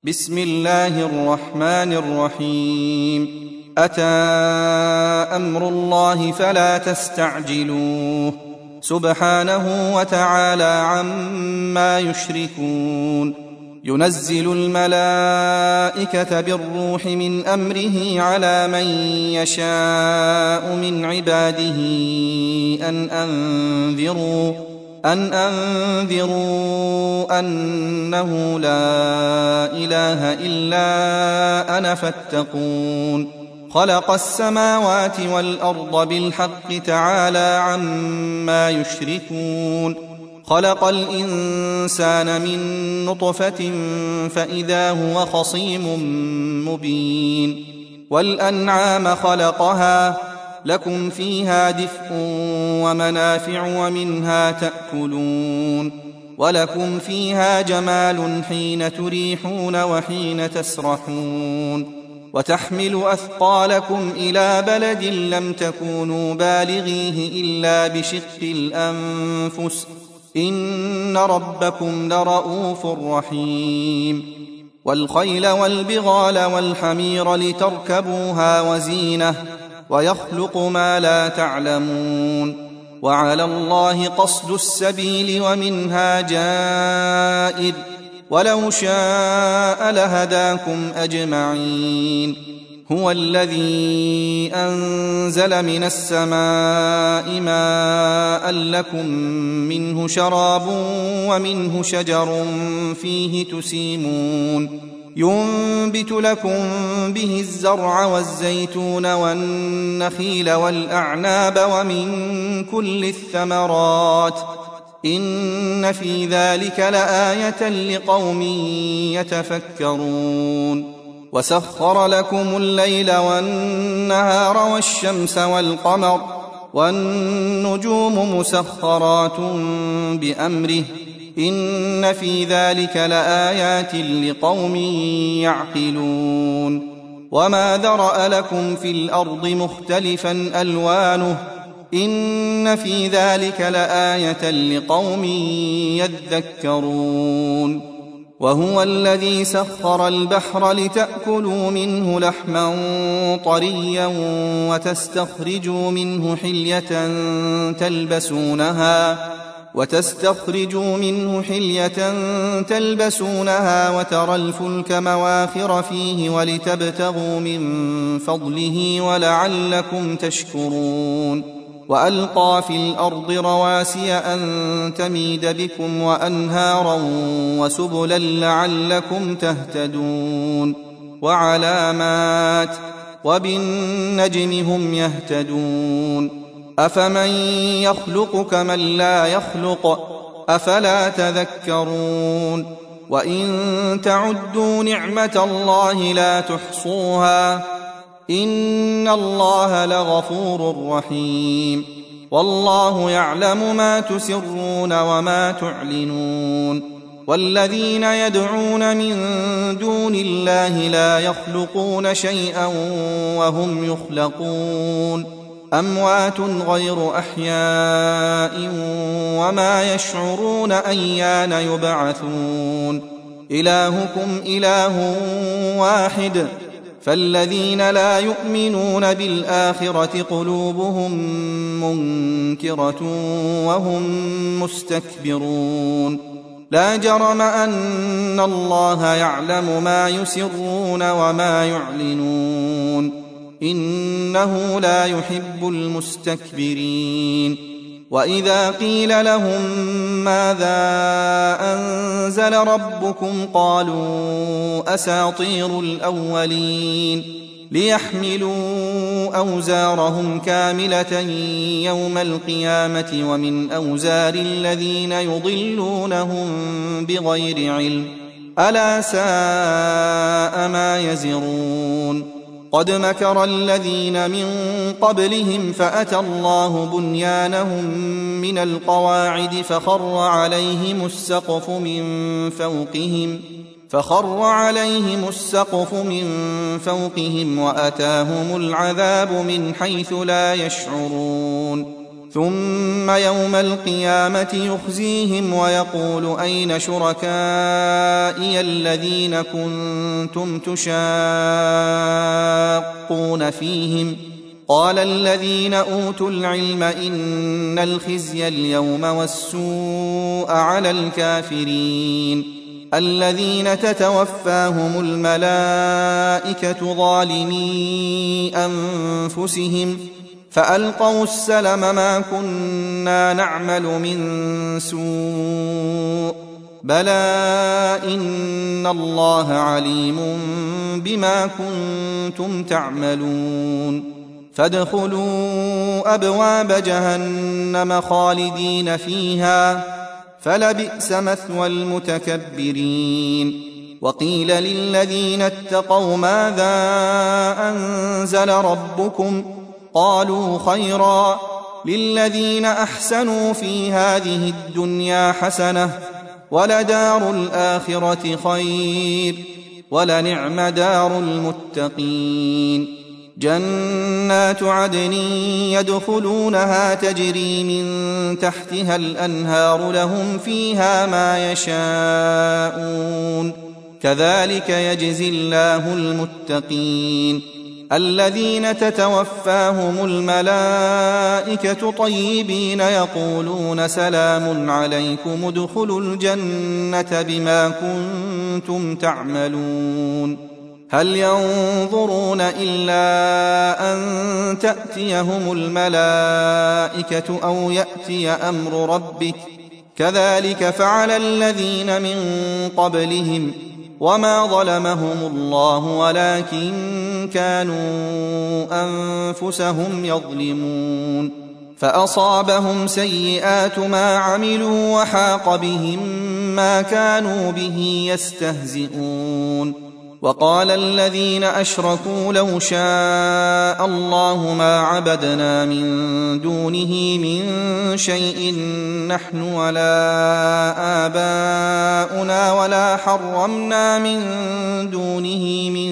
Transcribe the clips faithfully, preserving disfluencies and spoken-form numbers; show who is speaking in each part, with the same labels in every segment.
Speaker 1: بسم الله الرحمن الرحيم. أتى أمر الله فلا تستعجلوه سبحانه وتعالى عما يشركون. ينزل الملائكة بالروح من أمره على من يشاء من عباده أن أنذروا أن أنذروا أنه لا إله إلا أنا فاتقون. خلق السماوات والأرض بالحق تعالى عما يشركون. خلق الإنسان من نطفة فإذا هو خصيم مبين. والأنعام خلقها لكم فيها دفء ومنافع ومنها تأكلون. ولكم فيها جمال حين تريحون وحين تسرحون. وتحمل أثقالكم إلى بلد لم تكونوا بالغيه إلا بشق الأنفس إن ربكم لرؤوف رحيم. والخيل والبغال والحمير لتركبوها وزينة ويخلق ما لا تعلمون. وعلى الله قصد السبيل ومنها جائر ولو شاء لهداكم أجمعين. هو الذي أنزل من السماء ماء لكم منه شراب ومنه شجر فيه تسيمون. ينبت لكم به الزرع والزيتون والنخيل والأعناب ومن كل الثمرات إن في ذلك لآية لقوم يتفكرون. وسخر لكم الليل والنهار والشمس والقمر والنجوم مسخرات بأمره إن في ذلك لآيات لقوم يعقلون. وما ذرأ لكم في الأرض مختلفا ألوانه إن في ذلك لآية لقوم يذكرون. وهو الذي سخر البحر لتأكلوا منه لحما طريا وتستخرجوا منه حلية تلبسونها وتستخرجوا منه حلية تلبسونها وترى الفلك مواخر فيه ولتبتغوا من فضله ولعلكم تشكرون. وألقى في الأرض رواسي أن تميد بكم وأنهارا وسبلا لعلكم تهتدون. وعلامات وبالنجم هم يهتدون. أفمن يخلق كمن لا يخلق أفلا تذكرون. وإن تعدوا نعمة الله لا تحصوها إن الله لغفور رحيم. والله يعلم ما تسرون وما تعلنون. والذين يدعون من دون الله لا يخلقون شيئا وهم يخلقون أموات غير أحياء وما يشعرون أيان يبعثون. إلهكم إله واحد فالذين لا يؤمنون بالآخرة قلوبهم منكرة وهم مستكبرون. لا جرم أن الله يعلم ما يسرون وما يعلنون إنه لا يحب المستكبرين. وإذا قيل لهم ماذا أنزل ربكم قالوا أساطير الأولين ليحملوا أوزارهم كاملة يوم القيامة ومن أوزار الذين يضلونهم بغير علم ألا ساء ما يزرون. قد مكر الذين من قبلهم فأتى الله بنيانهم من القواعد فخر عليهم السقف من فوقهم فخر عليهم السقف من فوقهم وأتاهم العذاب من حيث لا يشعرون. ثم يوم القيامة يخزيهم ويقول أين شركائي الذين كنتم تشاقون فيهم قال الذين أوتوا العلم إن الخزي اليوم والسوء على الكافرين الذين تتوفاهم الملائكة ظالمي أنفسهم فألقوا السلم ما كنا نعمل من سوء بلى إن الله عليم بما كنتم تعملون فادخلوا أبواب جهنم خالدين فيها فلبئس مثوى المتكبرين وقيل للذين اتقوا ماذا أنزل ربكم قالوا خيرا للذين أحسنوا في هذه الدنيا حسنة ولدار الآخرة خير ولنعم دار المتقين جنات عدن يدخلونها تجري من تحتها الأنهار لهم فيها ما يشاءون كذلك يجزي الله المتقين الذين تتوفاهم الملائكة طيبين يقولون سلام عليكم ادخلوا الجنة بما كنتم تعملون هل ينظرون إلا أن تأتيهم الملائكة أو يأتي أمر ربك كذلك فعل الذين من قبلهم وما ظلمهم الله ولكن كانوا أنفسهم يظلمون فأصابهم سيئات ما عملوا وحاق بهم ما كانوا به يستهزئون وقال الذين أشركوا لو شاء الله ما عبدنا من دونه من شيء نحن ولا آباؤنا ولا حرمنا من دونه من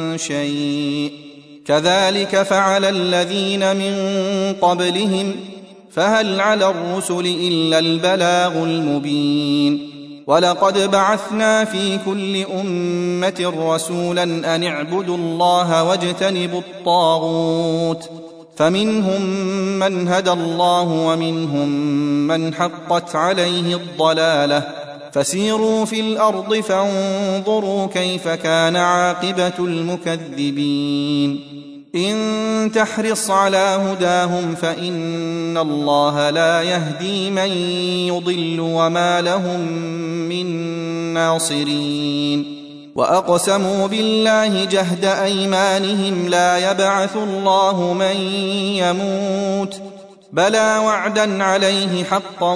Speaker 1: شيء كذلك فعل الذين من قبلهم فهل على الرسل إلا البلاغ المبين ولقد بعثنا في كل أمة رسولا أن اعبدوا الله واجتنبوا الطاغوت فمنهم من هدى الله ومنهم من حقت عليه الضلالة فسيروا في الأرض فانظروا كيف كان عاقبة المكذبين إن تحرص على هداهم فإن الله لا يهدي من يضل وما لهم من ناصرين وأقسموا بالله جهد أيمانهم لا يبعث الله من يموت بلى وعدا عليه حقا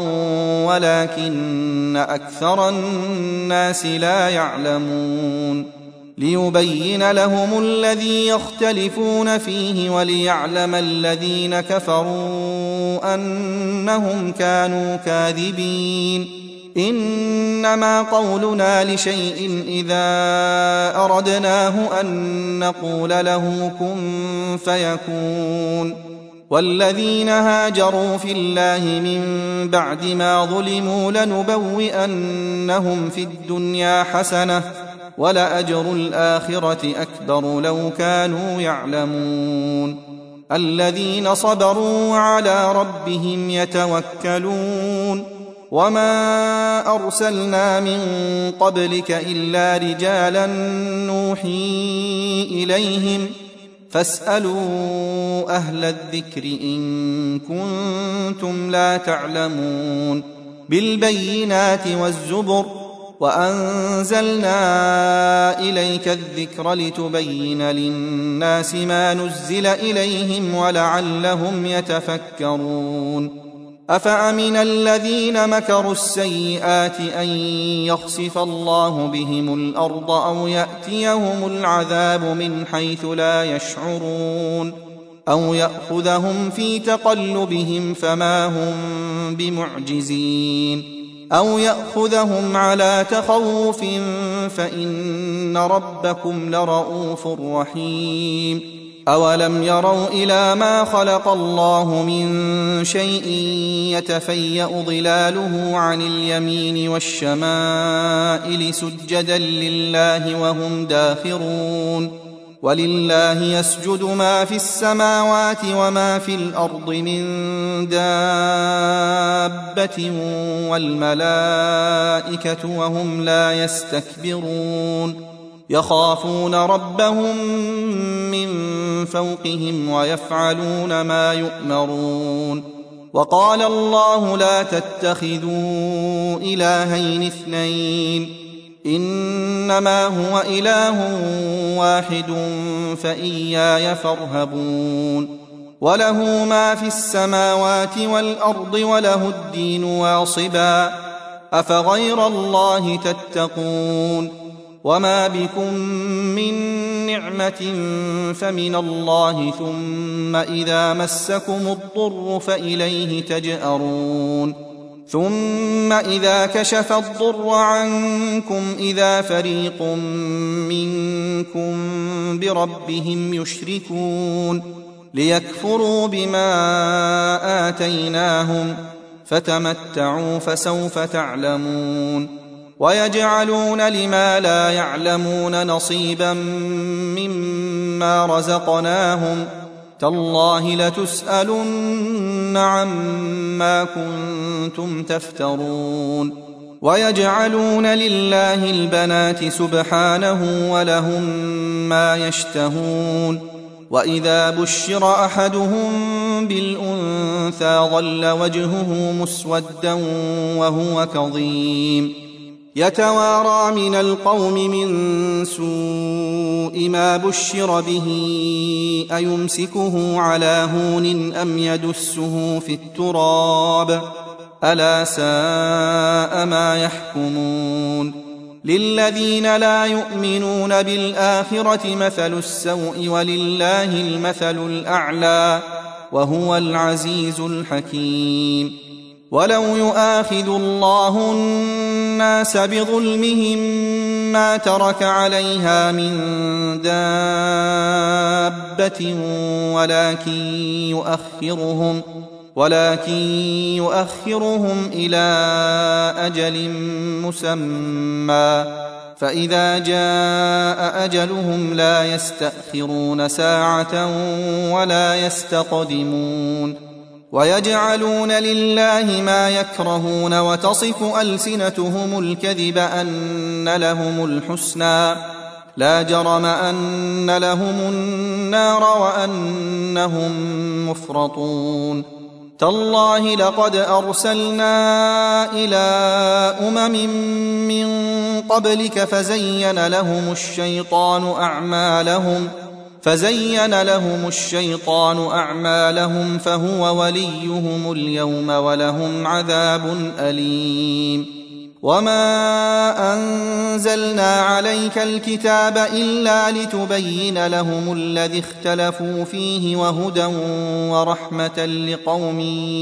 Speaker 1: ولكن أكثر الناس لا يعلمون ليبين لهم الذي يختلفون فيه وليعلم الذين كفروا أنهم كانوا كاذبين إنما قولنا لشيء إذا أردناه أن نقول له كن فيكون والذين هاجروا في الله من بعد ما ظلموا لنبوئنهم في الدنيا حسنة ولأجر الآخرة أكبر لو كانوا يعلمون الذين صبروا وعلى ربهم يتوكلون وما أرسلنا من قبلك إلا رجالا نوحي إليهم فاسألوا أهل الذكر إن كنتم لا تعلمون بالبينات والزبر وأنزلنا إليك الذكر لتبين للناس ما نزل إليهم ولعلهم يتفكرون أفأمن الذين مكروا السيئات أن يخسف الله بهم الأرض أو يأتيهم العذاب من حيث لا يشعرون أو يأخذهم في تقلبهم فما هم بمعجزين أو يأخذهم على تخوف فإن ربكم لرؤوف رحيم أولم يروا إلى ما خلق الله من شيء يتفيأ ظلاله عن اليمين والشمائل سجدا لله وهم داخرون ولله يسجد ما في السماوات وما في الأرض من دابة والملائكة وهم لا يستكبرون يخافون ربهم من فوقهم ويفعلون ما يؤمرون وقال الله لا تتخذوا إلهين اثنين إنما هو إله واحد فإياي فارهبون وله ما في السماوات والأرض وله الدين واصبا أفغير الله تتقون وما بكم من نعمة فمن الله ثم إذا مسكم الضر فإليه تجأرون ثم إذا كشف الضر عنكم إذا فريق منكم بربهم يشركون ليكفروا بما آتيناهم فتمتعوا فسوف تعلمون ويجعلون لما لا يعلمون نصيبا مما رزقناهم تالله لتسألن عما كنتم تفترون ويجعلون لله البنات سبحانه ولهم ما يشتهون وإذا بشر أحدهم بالأنثى ظل وجهه مسودا وهو كظيم يتوارى من القوم من سوء ما بشر به أيمسكه على هون أم يدسه في التراب ألا ساء ما يحكمون للذين لا يؤمنون بالآخرة مثل السوء ولله المثل الأعلى وهو العزيز الحكيم ولو يؤاخذ الله الناس بظلمهم ما ترك عليها من دابة ولكن يؤخرهم ولكن يؤخرهم إلى أجل مسمى فإذا جاء أجلهم لا يستأخرون ساعة ولا يستقدمون ويجعلون لله ما يكرهون وتصف ألسنتهم الكذب أن لهم الحسنى لا جرم أن لهم النار وأنهم مفرطون تالله لقد أرسلنا إلى أمم من قبلك فزين لهم الشيطان أعمالهم فزين لهم الشيطان أعمالهم فهو وليهم اليوم ولهم عذاب أليم وما أنزلنا عليك الكتاب إلا لتبين لهم الذي اختلفوا فيه وهدى ورحمة لقوم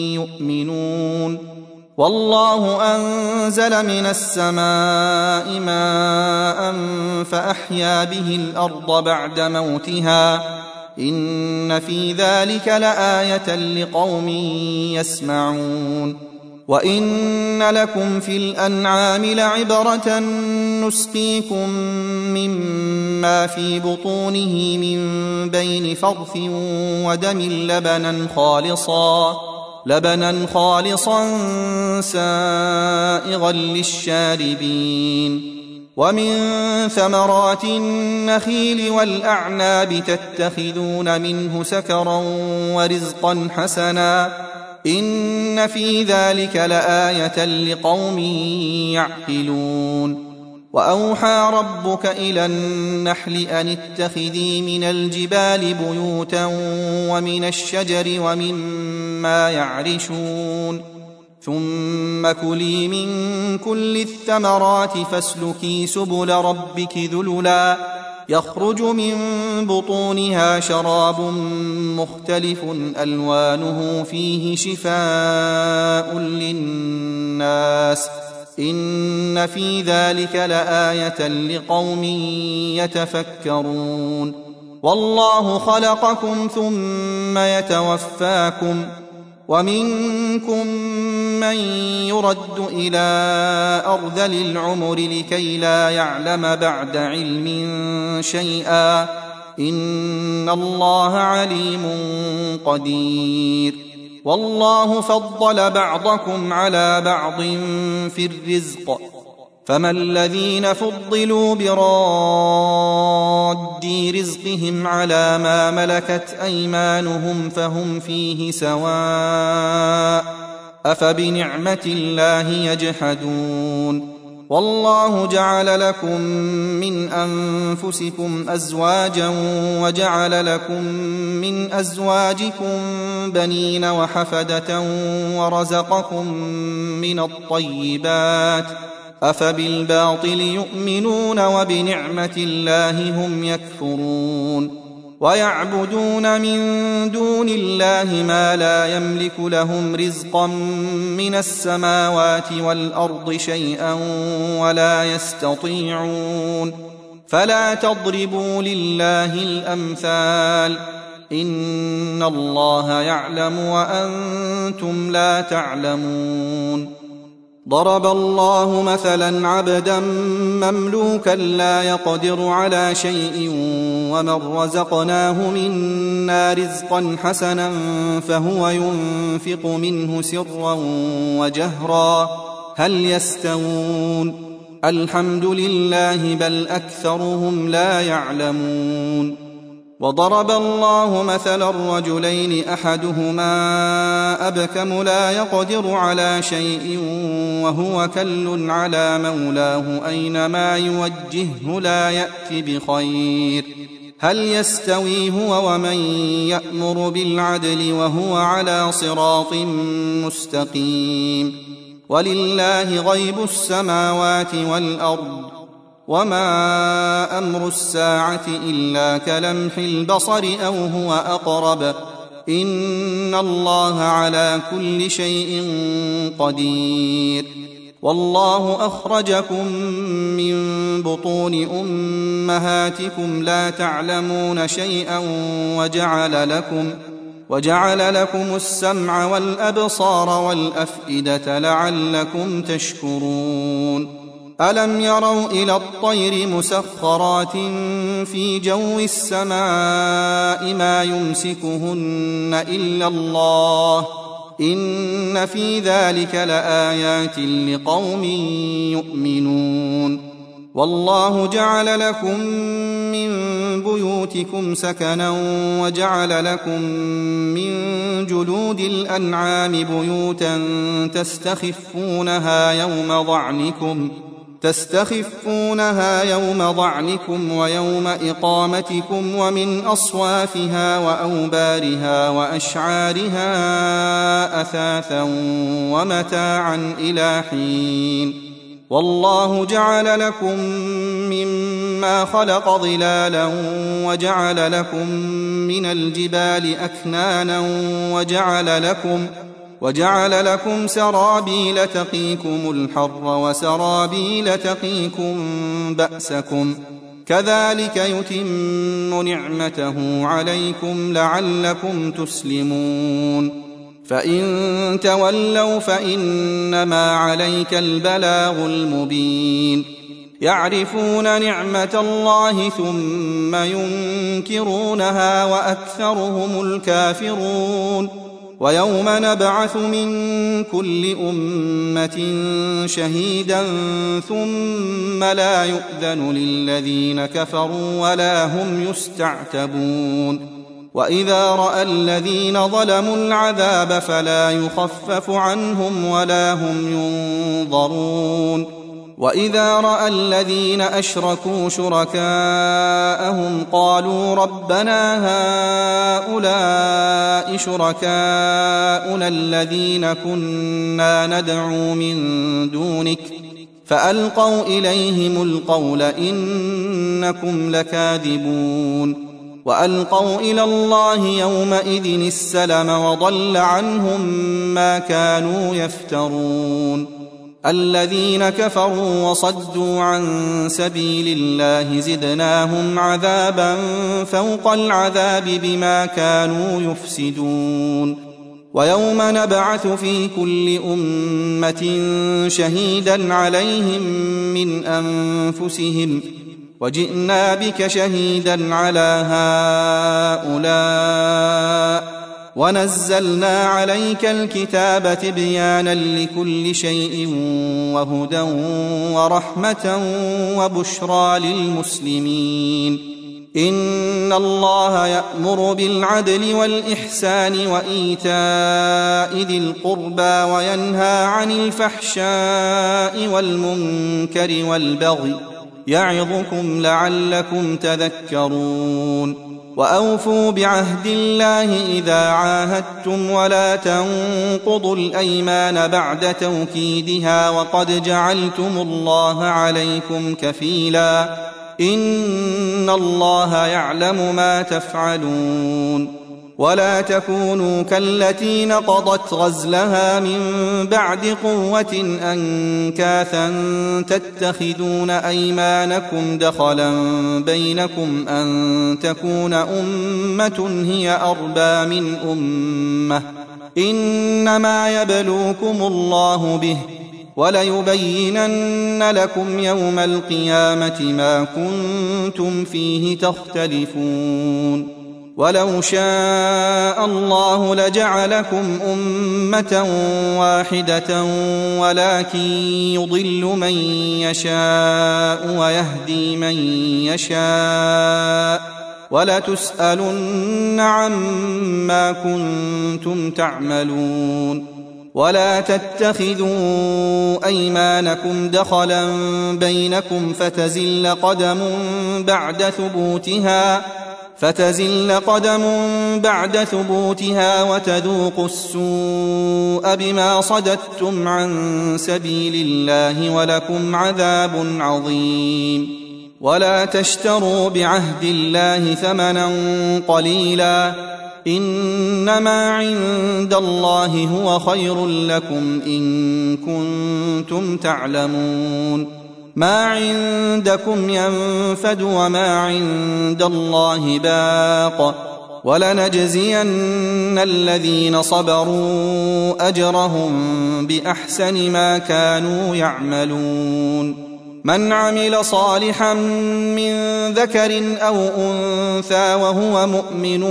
Speaker 1: يؤمنون والله أنزل من السماء ماء فأحيا به الأرض بعد موتها إن في ذلك لآية لقوم يسمعون وإن لكم في الأنعام لعبرة نسقيكم مما في بطونه من بين فرث ودم لبنا خالصا لبنا خالصا سائغا للشاربين ومن ثمرات النخيل والأعناب تتخذون منه سكرا ورزقا حسنا إن في ذلك لآية لقوم يعقلون وأوحى ربك إلى النحل أن اتخذي من الجبال بيوتا ومن الشجر ومما يعرشون ثم كلي من كل الثمرات فاسلكي سبل ربك ذللا يخرج من بطونها شراب مختلف ألوانه فيه شفاء للناس إن في ذلك لآية لقوم يتفكرون والله خلقكم ثم يتوفاكم ومنكم من يرد إلى أرذل العمر لكي لا يعلم بعد علم شيئا إن الله عليم قدير والله فضل بعضكم على بعض في الرزق فما الذين فضلوا براد رزقهم على ما ملكت أيمانهم فهم فيه سواء أفبنعمة الله يجحدون والله جعل لكم من أنفسكم أزواجا وجعل لكم من أزواجكم بنين وحفدة ورزقكم من الطيبات أفبالباطل يؤمنون وبنعمة الله هم يكفرون ويعبدون من دون الله ما لا يملك لهم رزقا من السماوات والأرض شيئا ولا يستطيعون فلا تضربوا لله الأمثال إن الله يعلم وأنتم لا تعلمون ضرب الله مثلا عبدا مملوكا لا يقدر على شيء ومن رزقناه منا رزقا حسنا فهو ينفق منه سرا وجهرا هل يستوون الحمد لله بل أكثرهم لا يعلمون وضرب الله مثلا الرجلين أحدهما أبكم لا يقدر على شيء وهو كل على مولاه أينما يوجهه لا يأتي بخير هل يستوي هو ومن يأمر بالعدل وهو على صراط مستقيم ولله غيب السماوات والأرض وما أمر الساعة إلا كلمح البصر أو هو أقرب إن الله على كل شيء قدير والله أخرجكم من بطون أمهاتكم لا تعلمون شيئا وجعل لكم وجعل لكم السمع والأبصار والأفئدة لعلكم تشكرون ألم يروا إلى الطير مسخرات في جو السماء ما يمسكهن إلا الله إن في ذلك لآيات لقوم يؤمنون والله جعل لكم من بيوتكم سكنا وجعل لكم من جلود الأنعام بيوتا تستخفونها يوم ضعنكم تستخفونها يوم ضعنكم ويوم إقامتكم ومن أصوافها وأوبارها وأشعارها أثاثا ومتاعا إلى حين والله جعل لكم مما خلق ظلالا وجعل لكم من الجبال أكنانا وجعل لكم وجعل لكم سرابيل تقيكم الحر وسرابيل تقيكم بأسكم كذلك يتم نعمته عليكم لعلكم تسلمون فإن تولوا فإنما عليك البلاغ المبين يعرفون نعمة الله ثم ينكرونها وأكثرهم الكافرون ويوم نبعث من كل أمة شهيدا ثم لا يؤذن للذين كفروا ولا هم يستعتبون وإذا رأى الذين ظلموا العذاب فلا يخفف عنهم ولا هم ينظرون وإذا رأى الذين أشركوا شركاءهم قالوا ربنا هؤلاء شركاؤنا الذين كنا ندعو من دونك فألقوا إليهم القول إنكم لكاذبون وألقوا إلى الله يومئذ السلم وضل عنهم ما كانوا يفترون الذين كفروا وصدوا عن سبيل الله زدناهم عذابا فوق العذاب بما كانوا يفسدون ويوم نبعث في كل أمة شهيدا عليهم من أنفسهم وجئنا بك شهيدا على هؤلاء ونزلنا عليك الكتاب تبيانا لكل شيء وهدى ورحمة وبشرى للمسلمين إن الله يأمر بالعدل والإحسان وإيتاء ذي القربى وينهى عن الفحشاء والمنكر والبغي يعظكم لعلكم تذكرون وأوفوا بعهد الله إذا عاهدتم ولا تنقضوا الأيمان بعد توكيدها وقد جعلتم الله عليكم كفيلا إن الله يعلم ما تفعلون ولا تكونوا كالتي نقضت غزلها من بعد قوة أنكاثا تتخذون أيمانكم دخلا بينكم أن تكون أمة هي أربى من أمة إنما يبلوكم الله به وليبينن لكم يوم القيامة ما كنتم فيه تختلفون ولو شاء الله لجعلكم أمة واحدة ولكن يضل من يشاء ويهدي من يشاء ولتسألن عما كنتم تعملون ولا تتخذوا أيمانكم دخلا بينكم فتزل قدم بعد ثبوتها فتزل قدم بعد ثبوتها وتذوقوا السوء بما صددتم عن سبيل الله ولكم عذاب عظيم ولا تشتروا بعهد الله ثمنا قليلا إنما عند الله هو خير لكم إن كنتم تعلمون ما عندكم ينفد وما عند الله باق ولنجزين الذين صبروا أجرهم بأحسن ما كانوا يعملون من عمل صالحا من ذكر أو أنثى وهو مؤمن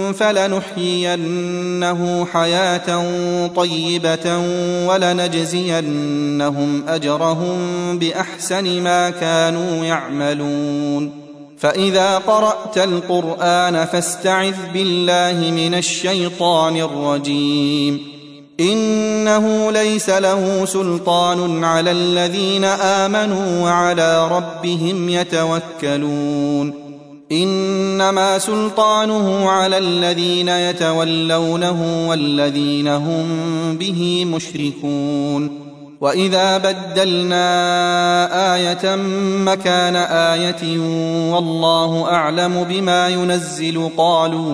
Speaker 1: فلنحيينه حياة طيبة ولنجزينهم أجرهم بأحسن ما كانوا يعملون فإذا قرأت القرآن فاستعذ بالله من الشيطان الرجيم إنه ليس له سلطان على الذين آمنوا وعلى ربهم يتوكلون إنما سلطانه على الذين يتولونه والذين هم به مشركون وإذا بدلنا آية مكان آية والله أعلم بما ينزل قالوا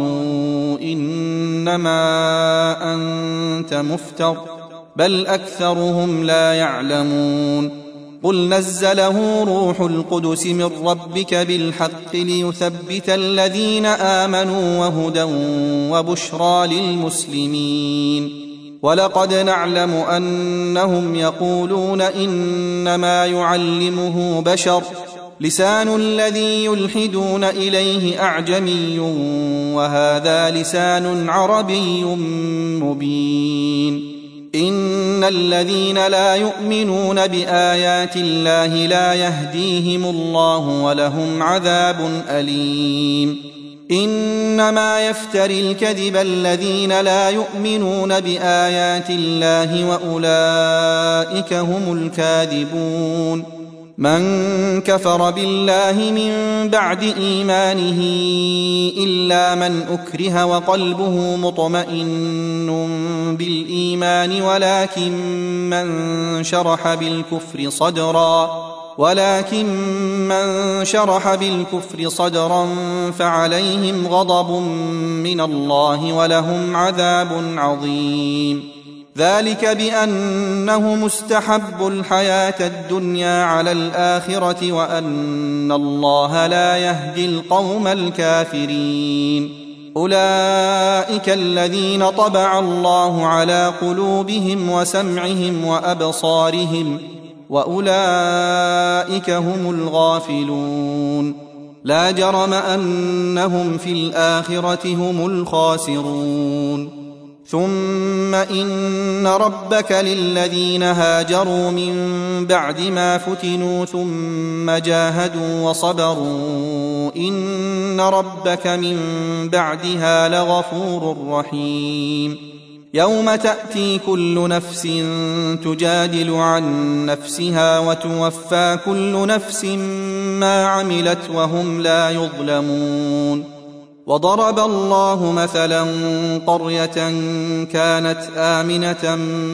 Speaker 1: إنما أنت مفتر بل أكثرهم لا يعلمون قل نزله روح القدس من ربك بالحق ليثبت الذين آمنوا وهدى وبشرى للمسلمين ولقد نعلم أنهم يقولون إنما يعلمه بشر لسان الذي يلحدون إليه أعجمي وهذا لسان عربي مبين إن الذين لا يؤمنون بآيات الله لا يهديهم الله ولهم عذاب أليم إنما يفتري الكذب الذين لا يؤمنون بآيات الله وأولئك هم الكاذبون من كفر بالله من بعد إيمانه إلا من أكره وقلبه مطمئن بالإيمان ولكن من شرح بالكفر صدرا ولكن من شرح بالكفر صدرا فعليهم غضب من الله ولهم عذاب عظيم ذلك بأنهم استحبوا الحياة الدنيا على الآخرة وأن الله لا يهدي القوم الكافرين. أولئك الذين طبع الله على قلوبهم وسمعهم وأبصارهم وأولئك هم الغافلون. لا جرم أنهم في الآخرة هم الخاسرون. ثم إن ربك للذين هاجروا من بعد ما فتنوا ثم جاهدوا وصبروا إن ربك من بعدها لغفور رحيم. يوم تأتي كل نفس تجادل عن نفسها وتوفى كل نفس ما عملت وهم لا يظلمون. وضرب الله مثلا قرية كانت آمنة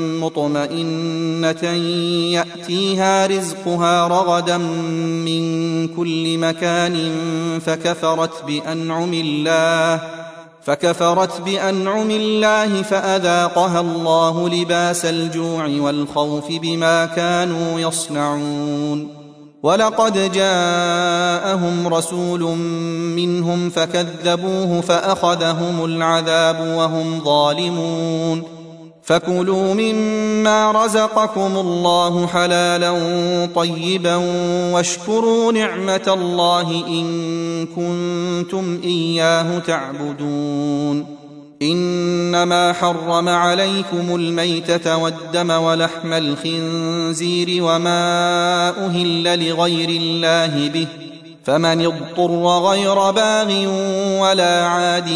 Speaker 1: مطمئنة يأتيها رزقها رغدا من كل مكان فكفرت بأنعم الله فكفرت بأنعم الله فأذاقها الله لباس الجوع والخوف بما كانوا يصنعون. ولقد جاءهم رسول منهم فكذبوه فأخذهم العذاب وهم ظالمون. فكلوا مما رزقكم الله حلالا طيبا واشكروا نعمة الله إن كنتم إياه تعبدون. إنما حرم عليكم الميتة والدم ولحم الخنزير وما أهل لغير الله به فمن اضطر غير باغ ولا عاد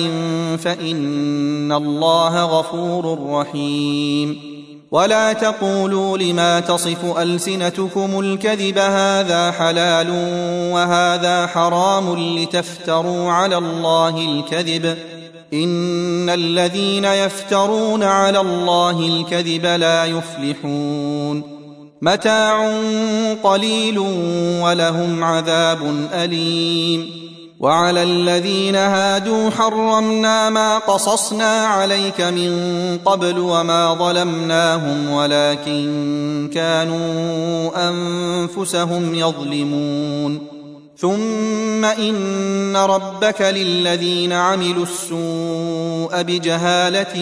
Speaker 1: فإن الله غفور رحيم. ولا تقولوا لما تصف ألسنتكم الكذب هذا حلال وهذا حرام لتفتروا على الله الكذب إن الذين يفترون على الله الكذب لا يفلحون. متاع قليل ولهم عذاب أليم. وعلى الذين هادوا حرمنا ما قصصنا عليك من قبل وما ظلمناهم ولكن كانوا أنفسهم يظلمون. ثم إن ربك للذين عملوا السوء بجهالة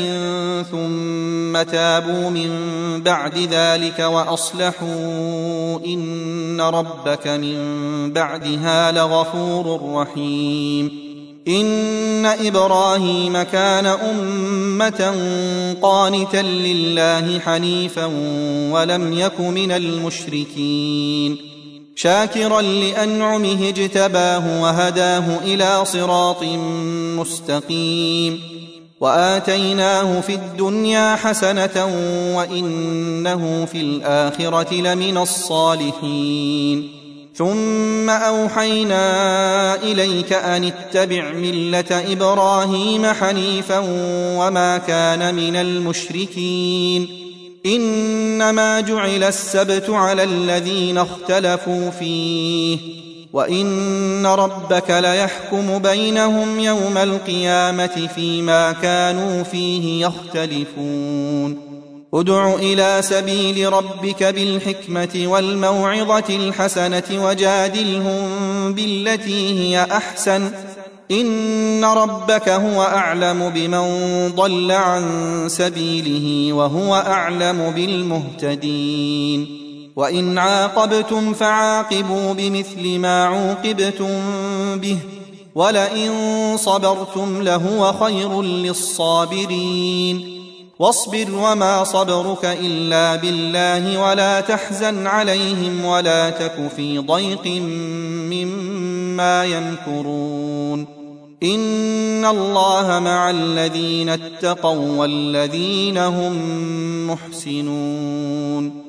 Speaker 1: ثم تابوا من بعد ذلك وأصلحوا إن ربك من بعدها لغفور رحيم. إن إبراهيم كان أمة قانتا لله حنيفا ولم يك من المشركين شاكرا لأنعمه اجتباه وهداه إلى صراط مستقيم. وآتيناه في الدنيا حسنة وإنه في الآخرة لمن الصالحين. ثم أوحينا إليك أن اتبع ملة إبراهيم حنيفا وما كان من المشركين. إنما جعل السبت على الذين اختلفوا فيه وإن ربك ليحكم بينهم يوم القيامة فيما كانوا فيه يختلفون. ادع إلى سبيل ربك بالحكمة والموعظة الحسنة وجادلهم بالتي هي أحسن إن ربك هو أعلم بمن ضل عن سبيله وهو أعلم بالمهتدين. وإن عاقبتم فعاقبوا بمثل ما عوقبتم به ولئن صبرتم لهو خير للصابرين. واصبر وما صبرك إلا بالله ولا تحزن عليهم ولا تك في ضيق مما يمكرون. إن الله مع الذين اتقوا والذين هم محسنون.